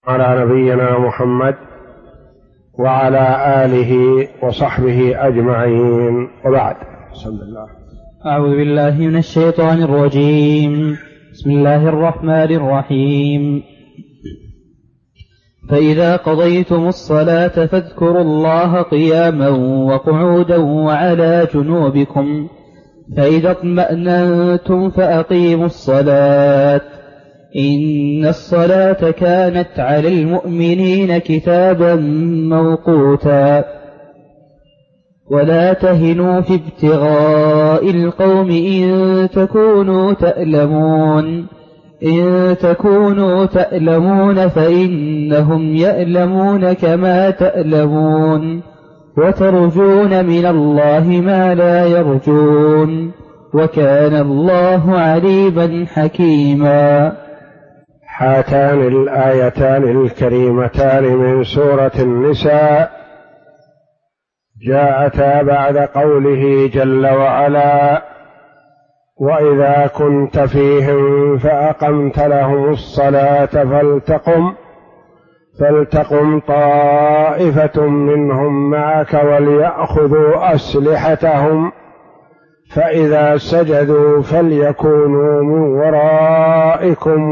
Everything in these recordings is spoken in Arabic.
على نبينا محمد وعلى آله وصحبه أجمعين، وبعد. بسم الله. أعوذ بالله من الشيطان الرجيم. بسم الله الرحمن الرحيم. فإذا قضيتم الصلاة فاذكروا الله قياما وقعودا وعلى جنوبكم، فإذا اطمأننتم فأقيموا الصلاة، إن الصلاة كانت على المؤمنين كتابا موقوتا. ولا تهنوا في ابتغاء القوم إن تكونوا تألمون فإنهم يألمون كما تألمون، وترجون من الله ما لا يرجون، وكان الله عليما حكيما. هاتان الآيتان الكريمتان من سورة النساء جاءتا بعد قوله جل وعلا: وإذا كنت فيهم فأقمت لهم الصلاة فلتقم طائفة منهم معك وليأخذوا أسلحتهم، فإذا سجدوا فليكونوا من ورائكم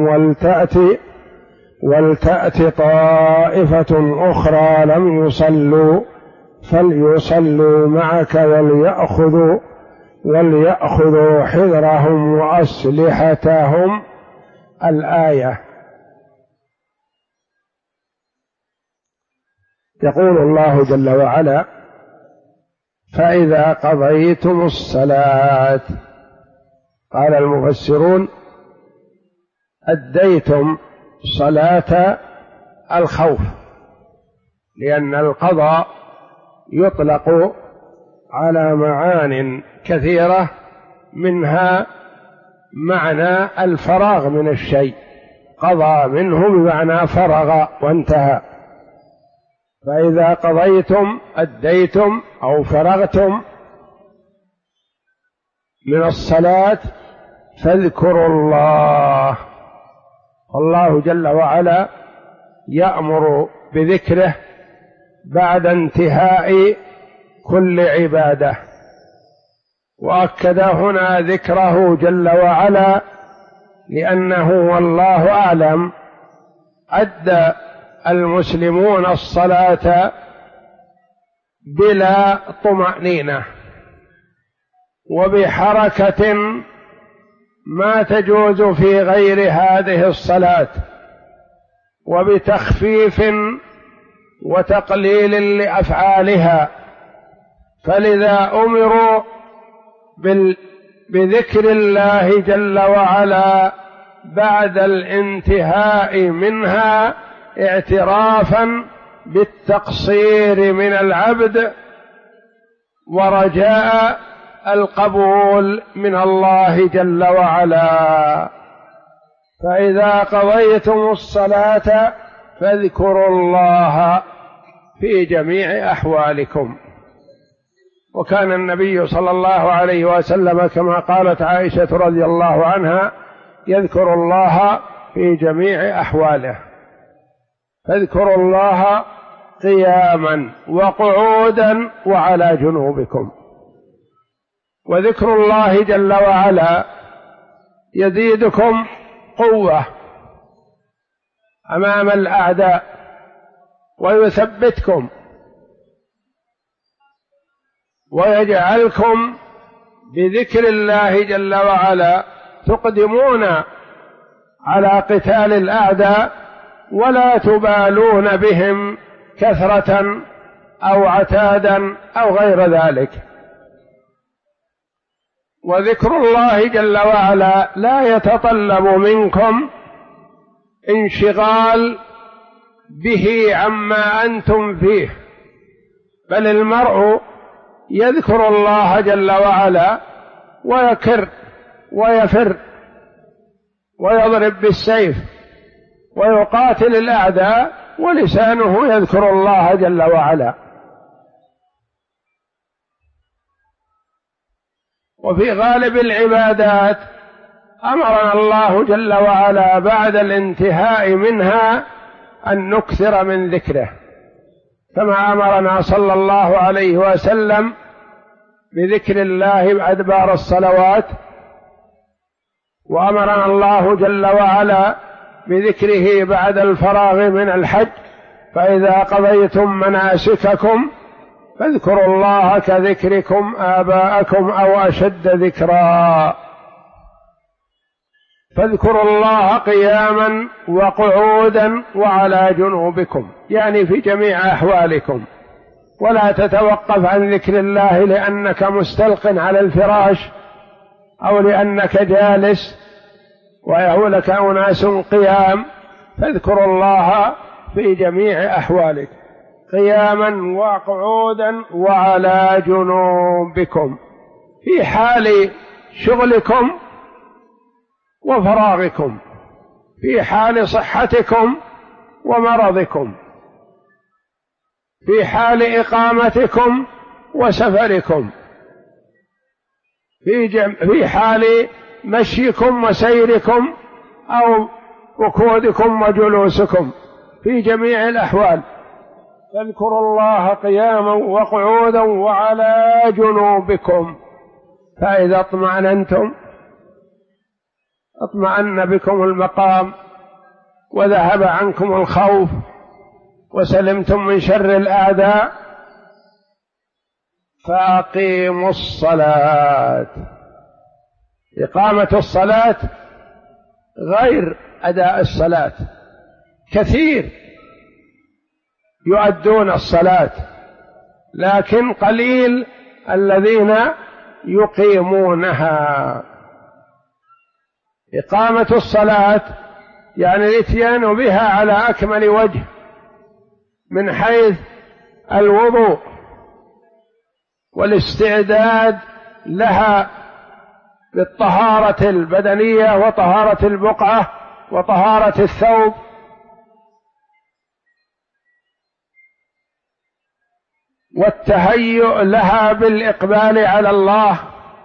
ولتأت طائفة أخرى لم يصلوا فليصلوا معك وليأخذوا حذرهم وأسلحتهم. الآية. يقول الله جل وعلا: فإذا قضيتم الصلاة، قال المفسرون: أديتم صلاة الخوف، لأن القضاء يطلق على معان كثيرة، منها معنى الفراغ من الشيء، قضى منه بمعنى فرغ وانتهى. فإذا قضيتم أديتم أو فرغتم من الصلاة فاذكروا الله. الله جل وعلا يأمر بذكره بعد انتهاء كل عبادة، وأكد هنا ذكره جل وعلا لأنه والله أعلم أدى المسلمون الصلاة بلا طمأنينة وبحركة ما تجوز في غير هذه الصلاة، وبتخفيف وتقليل لأفعالها، فلذا أمروا بذكر الله جل وعلا بعد الانتهاء منها، اعترافا بالتقصير من العبد ورجاء القبول من الله جل وعلا. فإذا قضيتم الصلاة فاذكروا الله في جميع أحوالكم. وكان النبي صلى الله عليه وسلم كما قالت عائشة رضي الله عنها: يذكر الله في جميع أحواله. فاذكروا الله قياما وقعودا وعلى جنوبكم. وذكر الله جل وعلا يزيدكم قوة أمام الأعداء ويثبتكم ويجعلكم بذكر الله جل وعلا تقدمون على قتال الأعداء ولا تبالون بهم كثرة أو عتادا أو غير ذلك. وذكر الله جل وعلا لا يتطلب منكم انشغال به عما أنتم فيه، بل المرء يذكر الله جل وعلا ويكر ويفر ويضرب بالسيف ويقاتل الأعداء ولسانه يذكر الله جل وعلا. وفي غالب العبادات أمرنا الله جل وعلا بعد الانتهاء منها أن نكثر من ذكره، كما أمرنا صلى الله عليه وسلم بذكر الله أدبار الصلوات، وأمرنا الله جل وعلا بذكره بعد الفراغ من الحج: فإذا قضيتم مناسككم فاذكروا الله كذكركم آباءكم أو أشد ذكرا. فاذكروا الله قياما وقعودا وعلى جنوبكم، يعني في جميع أحوالكم، ولا تتوقف عن ذكر الله لأنك مستلق على الفراش أو لأنك جالس ويهولك أناس قيام. فاذكروا الله في جميع أحوالك قياما وقعودا وعلى جنوبكم، في حال شغلكم وفراغكم، في حال صحتكم ومرضكم، في حال إقامتكم وسفركم، في حال مشيكم وسيركم أو ركودكم وجلوسكم، في جميع الأحوال. فاذكروا الله قياما وقعودا وعلى جنوبكم، فإذا اطمأننتم اطمأن بكم المقام وذهب عنكم الخوف وسلمتم من شر الأعداء، فأقيموا الصلاة. إقامة الصلاة غير أداء الصلاة، كثير يؤدون الصلاة لكن قليل الذين يقيمونها. إقامة الصلاة يعني الإتيان بها على أكمل وجه، من حيث الوضوء والاستعداد لها بالطهارة البدنية وطهارة البقعة وطهارة الثوب، والتهيؤ لها بالإقبال على الله،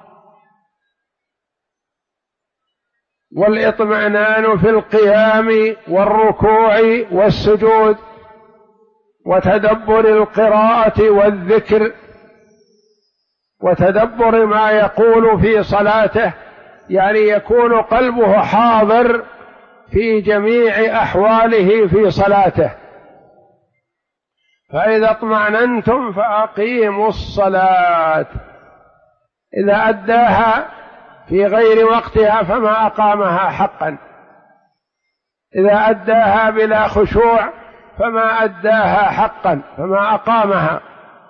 والاطمئنان في القيام والركوع والسجود، وتدبر القراءة والذكر، وتدبر ما يقول في صلاته، يعني يكون قلبه حاضر في جميع أحواله في صلاته. فإذا اطمأننتم فأقيموا الصلاة. إذا أداها في غير وقتها فما أقامها حقا، إذا أداها بلا خشوع فما أداها حقا، فما أقامها.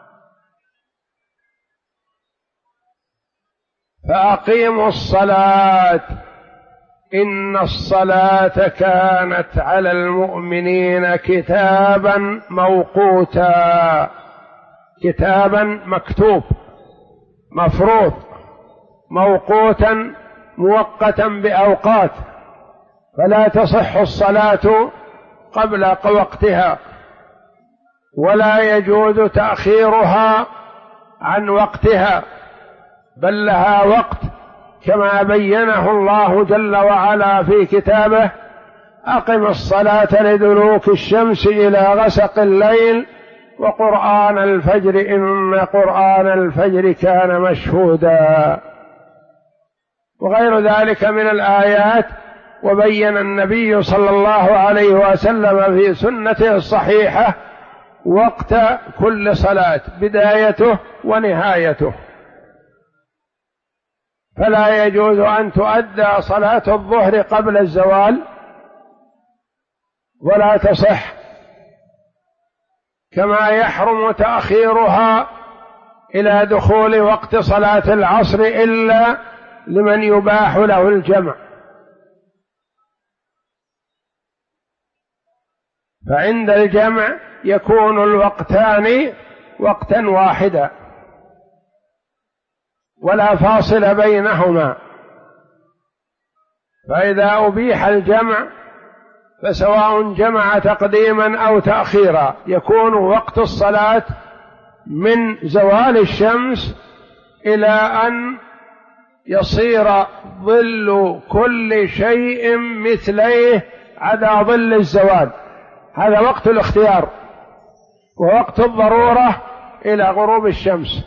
فأقيموا الصلاة إن الصلاة كانت على المؤمنين كتابا موقوتا، كتابا مكتوب مفروض، موقوتا موقتا بأوقات، فلا تصح الصلاة قبل وقتها، ولا يجوز تأخيرها عن وقتها، بل لها وقت كما بينه الله جل وعلا في كتابه: أقم الصلاة لدلوك الشمس إلى غسق الليل وقرآن الفجر إن قرآن الفجر كان مشهودا، وغير ذلك من الآيات. وبين النبي صلى الله عليه وسلم في سنته الصحيحة وقت كل صلاة، بدايته ونهايته. فلا يجوز أن تؤدى صلاة الظهر قبل الزوال ولا تصح، كما يحرم تأخيرها إلى دخول وقت صلاة العصر إلا لمن يباح له الجمع، فعند الجمع يكون الوقتان وقتا واحدا ولا فاصل بينهما. فإذا أبيح الجمع فسواء جمع تقديما أو تأخيرا يكون وقت الصلاة من زوال الشمس إلى أن يصير ظل كل شيء مثليه عدا ظل الزوال، هذا وقت الاختيار. ووقت الضرورة إلى غروب الشمس.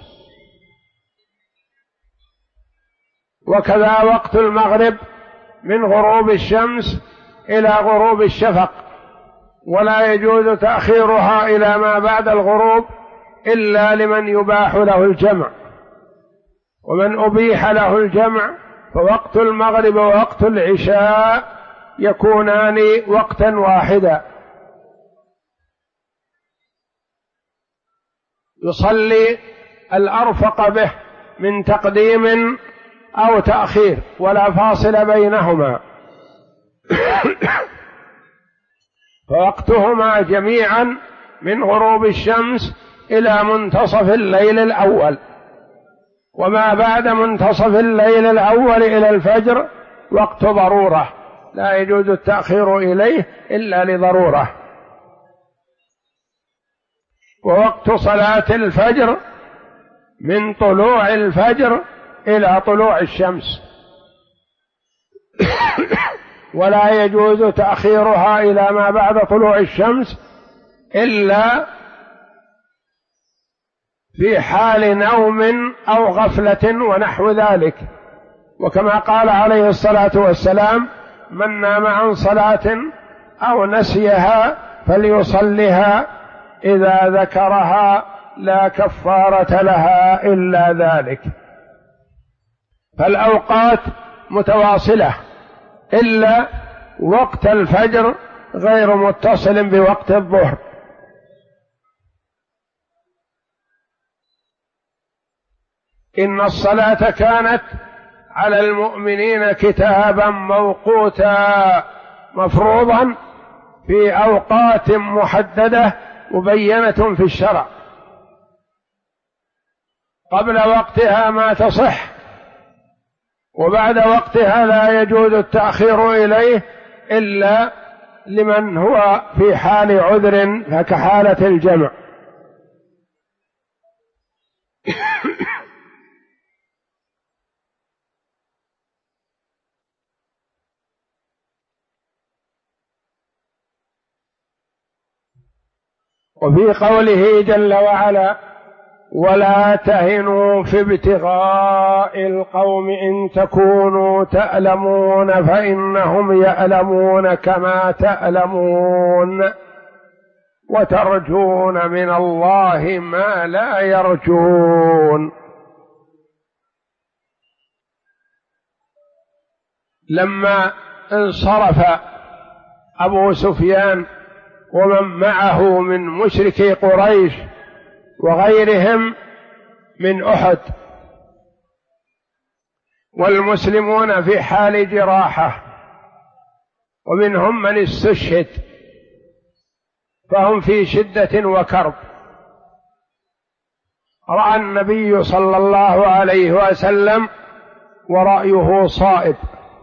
وكذا وقت المغرب من غروب الشمس إلى غروب الشفق، ولا يجوز تأخيرها إلى ما بعد الغروب إلا لمن يباح له الجمع. ومن أبيح له الجمع فوقت المغرب ووقت العشاء يكونان وقتا واحدا، يصلي الأرفق به من تقديم أو تأخير ولا فاصل بينهما. فوقتهما جميعا من غروب الشمس إلى منتصف الليل الأول، وما بعد منتصف الليل الأول إلى الفجر وقت ضرورة لا يجوز التأخير إليه إلا لضرورة. ووقت صلاة الفجر من طلوع الفجر إلى طلوع الشمس، ولا يجوز تأخيرها إلى ما بعد طلوع الشمس إلا في حال نوم أو غفلة ونحو ذلك. وكما قال عليه الصلاة والسلام: من نام عن صلاة أو نسيها فليصلها إذا ذكرها لا كفارة لها إلا ذلك. فالأوقات متواصلة إلا وقت الفجر غير متصل بوقت الظهر. إن الصلاة كانت على المؤمنين كتابا موقوتا مفروضا في أوقات محددة مبينة في الشرع، قبل وقتها ما تصح، وبعد وقتها لا يجوز التأخير إليه إلا لمن هو في حال عذر كحالة الجمع. وفي قوله جل وعلا: ولا تهنوا في ابتغاء القوم إن تكونوا تألمون فإنهم يألمون كما تألمون وترجون من الله ما لا يرجون. لما انصرف أبو سفيان ومن معه من مشركي قريش وغيرهم من أحد والمسلمون في حال جراحة ومنهم من استشهد، فهم في شدة وكرب، رأى النبي صلى الله عليه وسلم ورأيه صائب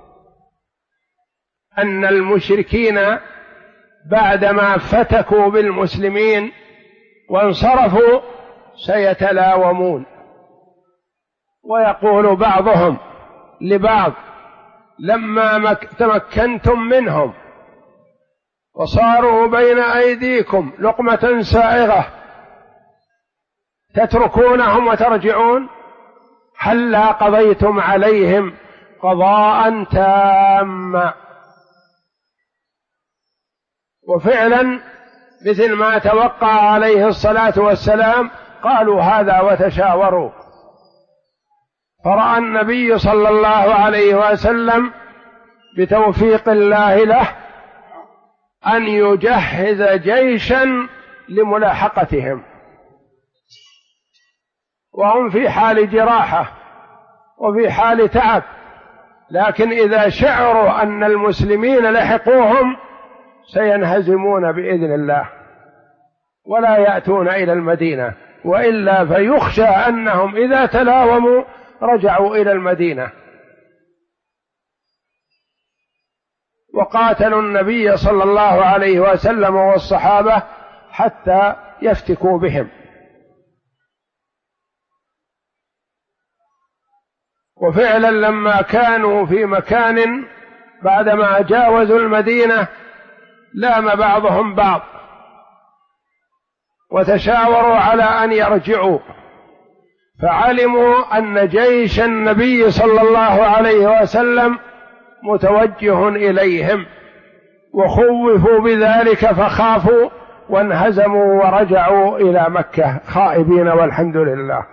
أن المشركين بعدما فتكوا بالمسلمين وانصرفوا سيتلاومون، ويقول بعضهم لبعض: لما تمكنتم منهم وصاروا بين أيديكم لقمة سائغة تتركونهم وترجعون؟ هلا قضيتم عليهم قضاء تاما. وفعلا مثل ما توقع عليه الصلاة والسلام قالوا هذا وتشاوروا، فرأى النبي صلى الله عليه وسلم بتوفيق الله له أن يجهز جيشا لملاحقتهم، وهم في حال جراحة وفي حال تعب، لكن إذا شعروا أن المسلمين لحقوهم سينهزمون بإذن الله ولا يأتون إلى المدينة، وإلا فيخشى أنهم إذا تلاوموا رجعوا إلى المدينة وقاتلوا النبي صلى الله عليه وسلم والصحابة حتى يفتكوا بهم. وفعلا لما كانوا في مكان بعدما جاوزوا المدينة لام بعضهم بعض وتشاوروا على أن يرجعوا، فعلموا أن جيش النبي صلى الله عليه وسلم متوجه إليهم، وخوفوا بذلك فخافوا وانهزموا ورجعوا إلى مكة خائبين، والحمد لله.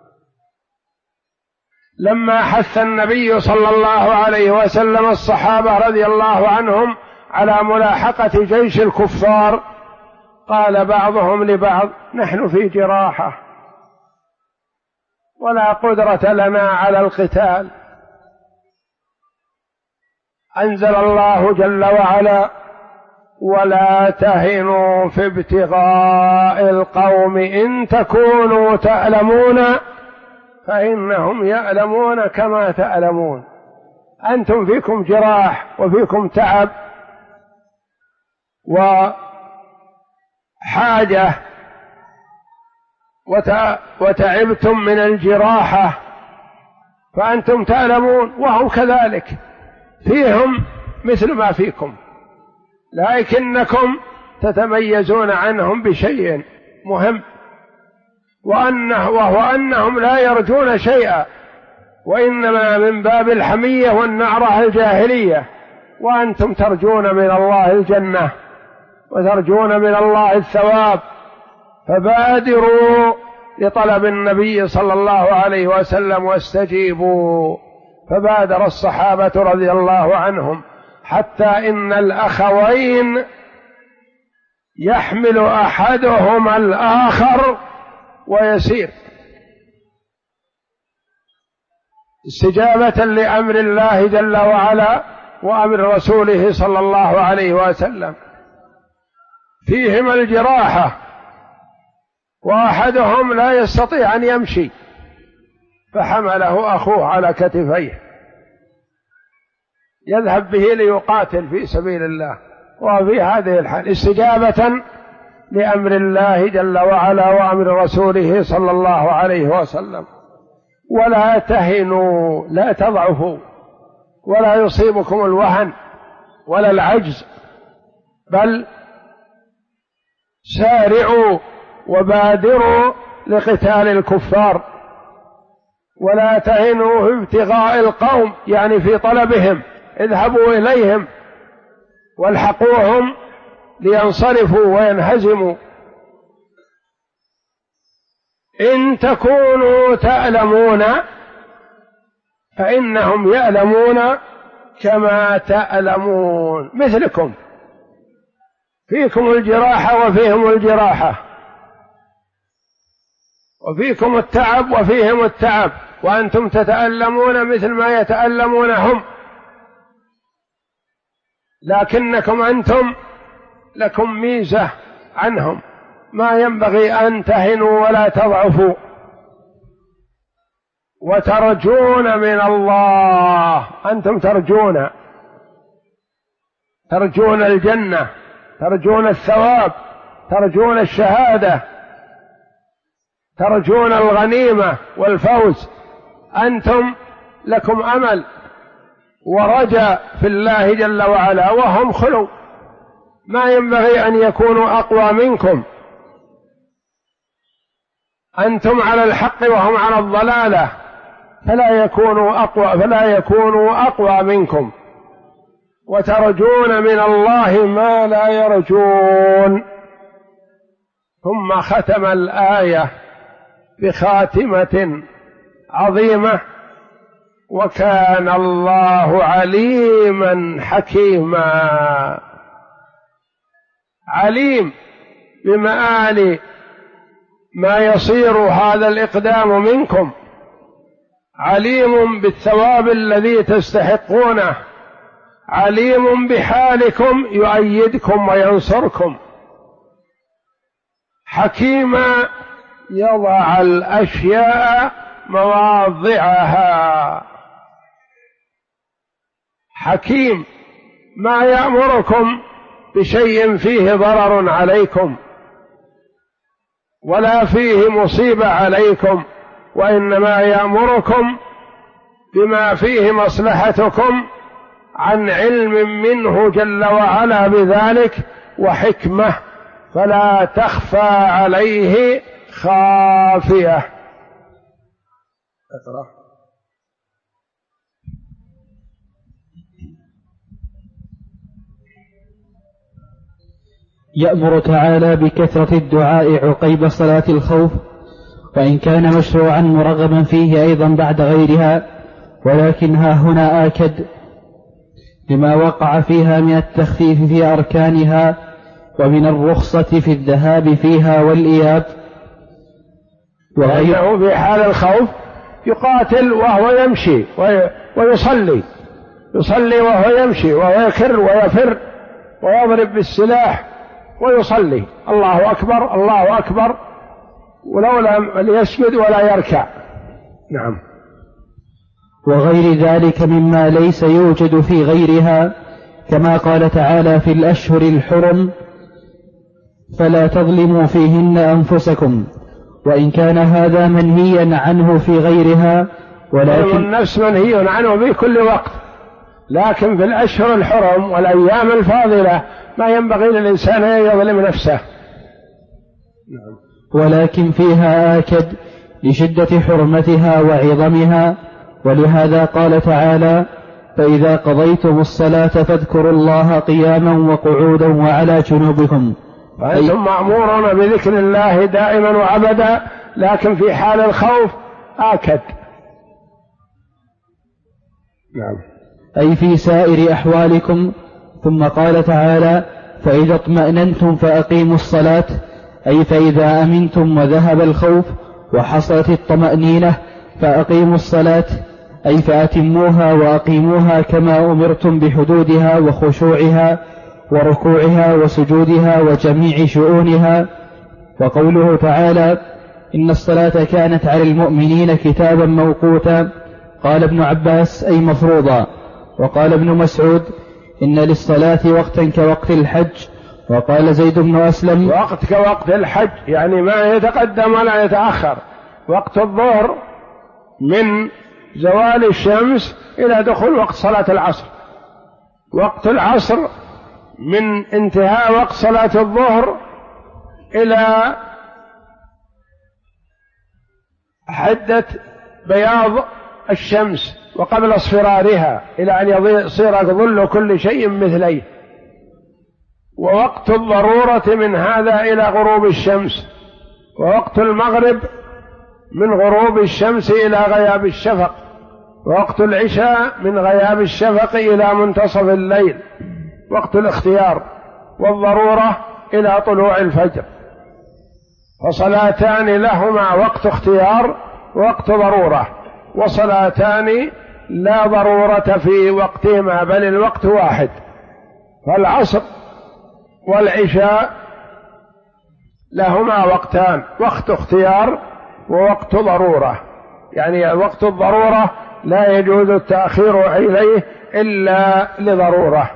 لما حث النبي صلى الله عليه وسلم الصحابة رضي الله عنهم على ملاحقة جيش الكفار، قال بعضهم لبعض: نحن في جراحة ولا قدرة لنا على القتال. أنزل الله جل وعلا: ولا تهنوا في ابتغاء القوم إن تكونوا تألمون فإنهم يألمون كما تألمون. أنتم فيكم جراح وفيكم تعب وحاجة وتعبتم من الجراحة، فأنتم تألمون وهم كذلك، فيهم مثل ما فيكم، لكنكم تتميزون عنهم بشيء مهم، وهو أنهم لا يرجون شيئا، وإنما من باب الحمية والنعرة الجاهلية، وأنتم ترجون من الله الجنة وترجون من الله الثواب، فبادروا لطلب النبي صلى الله عليه وسلم واستجيبوا. فبادر الصحابة رضي الله عنهم، حتى إن الأخوين يحمل أحدهما الآخر ويسير استجابة لأمر الله جل وعلا وأمر رسوله صلى الله عليه وسلم. فيهم الجراحة، وأحدهم لا يستطيع أن يمشي فحمله أخوه على كتفيه يذهب به ليقاتل في سبيل الله، وفي هذه الحال استجابة لأمر الله جل وعلا وأمر رسوله صلى الله عليه وسلم. ولا تهنوا، لا تضعفوا، ولا يصيبكم الوهن ولا العجز، بل سارعوا وبادروا لقتال الكفار. ولا تهنوا في ابتغاء القوم، يعني في طلبهم، اذهبوا إليهم والحقوهم لينصرفوا وينهزموا. إن تكونوا تألمون فإنهم يألمون كما تألمون، مثلكم، فيكم الجراحة وفيهم الجراحة، وفيكم التعب وفيهم التعب، وأنتم تتألمون مثل ما يتألمون هم، لكنكم أنتم لكم ميزة عنهم، ما ينبغي أن تهنوا ولا تضعفوا، وترجون من الله. أنتم ترجون الجنة، ترجون الثواب، ترجون الشهادة، ترجون الغنيمة والفوز. أنتم لكم أمل ورجاء في الله جل وعلا، وهم خلوا، ما ينبغي أن يكونوا أقوى منكم. أنتم على الحق وهم على الضلالة، فلا يكونوا أقوى منكم، وترجون من الله ما لا يرجون. ثم ختم الآية بخاتمة عظيمة: وكان الله عليما حكيما. عليم بمآل ما يصير هذا الإقدام منكم، عليم بالثواب الذي تستحقونه، عليم بحالكم يؤيدكم وينصركم، حكيما يضع الأشياء مواضعها. حكيم ما يأمركم بشيء فيه ضرر عليكم ولا فيه مصيبة عليكم، وإنما يأمركم بما فيه مصلحتكم عن علم منه جل وعلا بذلك وحكمة، فلا تخفى عليه خافية. اقرأ. يأمر تعالى بكثرة الدعاء عقيب صلاة الخوف، وإن كان مشروعا مرغبا فيه أيضا بعد غيرها، ولكن ها هنا آكد لما وقع فيها من التخفيف في أركانها ومن الرخصة في الذهاب فيها والإياب. وغيره في حال الخوف يقاتل وهو يمشي يصلي وهو يمشي، وهو يكر ويفر ويضرب بالسلاح ويصلي الله أكبر الله أكبر، ولو لم يسجد ولا يركع. نعم. وغير ذلك مما ليس يوجد في غيرها، كما قال تعالى في الأشهر الحرم: فلا تظلموا فيهن أنفسكم، وإن كان هذا منهيا عنه في غيرها، ولكن النفس منهي عنه في كل وقت، لكن في الأشهر الحرم والأيام الفاضلة ما ينبغي للإنسان أن يظلم نفسه. ولكن فيها آكد لشدة حرمتها وعظمها، ولهذا قال تعالى: فإذا قضيتم الصلاة فاذكروا الله قياما وقعودا وعلى جنوبكم. فأنتم مأمورون بذكر الله دائما وأبدا، لكن في حال الخوف آكد. نعم. أي في سائر أحوالكم. ثم قال تعالى: فإذا اطمأننتم فأقيموا الصلاة، أي فإذا أمنتم وذهب الخوف وحصلت الطمأنينة فأقيموا الصلاة، أي فأتموها وأقيموها كما أمرتم بحدودها وخشوعها وركوعها وسجودها وجميع شؤونها. وقوله تعالى: إن الصلاة كانت على المؤمنين كتابا موقوتا، قال ابن عباس: أي مفروضا. وقال ابن مسعود: إن للصلاة وقتا كوقت الحج. وقال زيد بن أسلم: وقت كوقت الحج، يعني ما يتقدم ولا يتأخر. وقت الظهر من زوال الشمس إلى دخول وقت صلاة العصر، وقت العصر من انتهاء وقت صلاة الظهر إلى حدة بياض الشمس وقبل اصفرارها إلى أن يصير ظل كل شيء مثليه. ووقت الضرورة من هذا إلى غروب الشمس. ووقت المغرب من غروب الشمس إلى غياب الشفق. ووقت العشاء من غياب الشفق إلى منتصف الليل وقت الاختيار. والضرورة إلى طلوع الفجر. فصلاتان لهما وقت اختيار ووقت ضرورة، وصلاتان لا ضرورة في وقتهما بل الوقت واحد. فالعصر والعشاء لهما وقتان، وقت اختيار ووقت ضرورة، يعني وقت الضرورة لا يجوز التأخير إليه إلا لضرورة.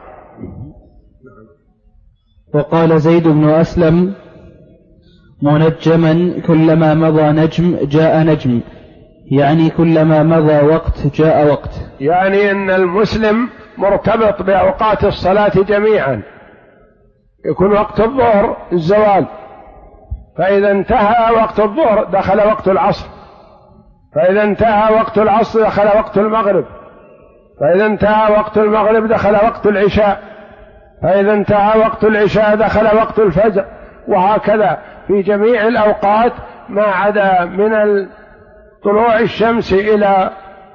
وقال زيد بن أسلم: منجما كلما مضى نجم جاء نجم، يعني كلما مضى وقت جاء وقت، يعني أن المسلم مرتبط بأوقات الصلاة جميعا. يكون وقت الظهر الزوال، فإذا انتهى وقت الظهر دخل وقت العصر، فإذا انتهى وقت العصر دخل وقت المغرب، فإذا انتهى وقت المغرب دخل وقت العشاء، فإذا انتهى وقت العشاء دخل وقت الفجر، وهكذا في جميع الأوقات ما عدا من طلوع الشمس إلى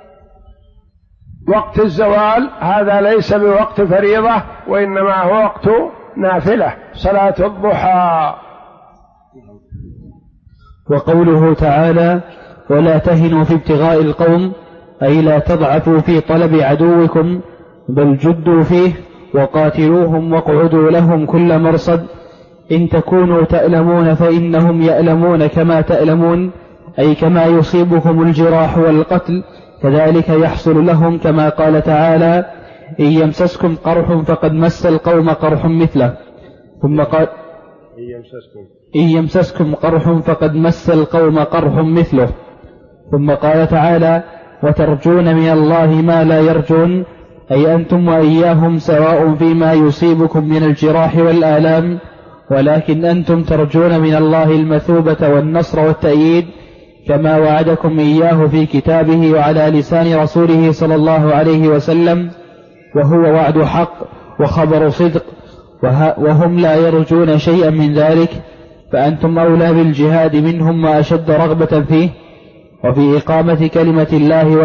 وقت الزوال. هذا ليس بوقت فريضة، وإنما هو وقت نافلة، صلاة الضحى. وقوله تعالى: ولا تهنوا في ابتغاء القوم، أي لا تضعفوا في طلب عدوكم، بل جدوا فيه وقاتلوهم واقعدوا لهم كل مرصد، إن تكونوا تألمون فإنهم يألمون كما تألمون، أي كما يصيبكم الجراح والقتل كذلك يحصل لهم، كما قال تعالى: إن يمسسكم قرح فقد مس القوم قرح مثله. ثم قال: إن يمسسكم قرح فقد مس القوم قرح مثله. ثم قال تعالى: وترجون من الله ما لا يرجون، أي أنتم وإياهم سواء فيما يصيبكم من الجراح والآلام، ولكن أنتم ترجون من الله المثوبة والنصر والتأييد كما وعدكم إياه في كتابه وعلى لسان رسوله صلى الله عليه وسلم، وهو وعد حق وخبر صدق، وهم لا يرجون شيئا من ذلك، فأنتم أولى بالجهاد منهم وأشد رغبة فيه وفي إقامة كلمة الله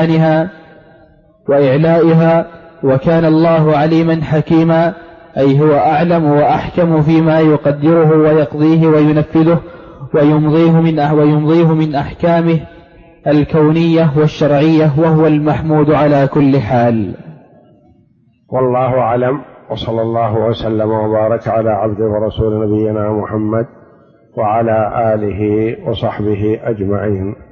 وإعلائها، وكان الله عليما حكيما، أي هو أعلم وأحكم فيما يقدره ويقضيه وينفذه ويمضيه من أحكامه الكونية والشرعية، وهو المحمود على كل حال. والله أعلم، وصلى الله وسلم وبارك على عبده ورسول نبينا محمد وعلى آله وصحبه أجمعين.